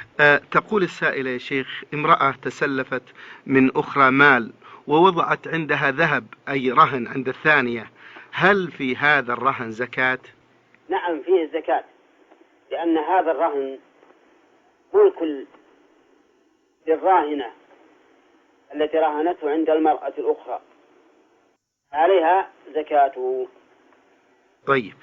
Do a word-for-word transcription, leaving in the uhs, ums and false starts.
أه تقول السائلة يا شيخ: امرأة تسلفت من أخرى مال ووضعت عندها ذهب، أي رهن عند الثانية، هل في هذا الرهن زكاة؟ نعم فيه الزكاة، لأن هذا الرهن ملك للراهنة التي راهنته عند المرأة الأخرى، عليها زكاته. طيب.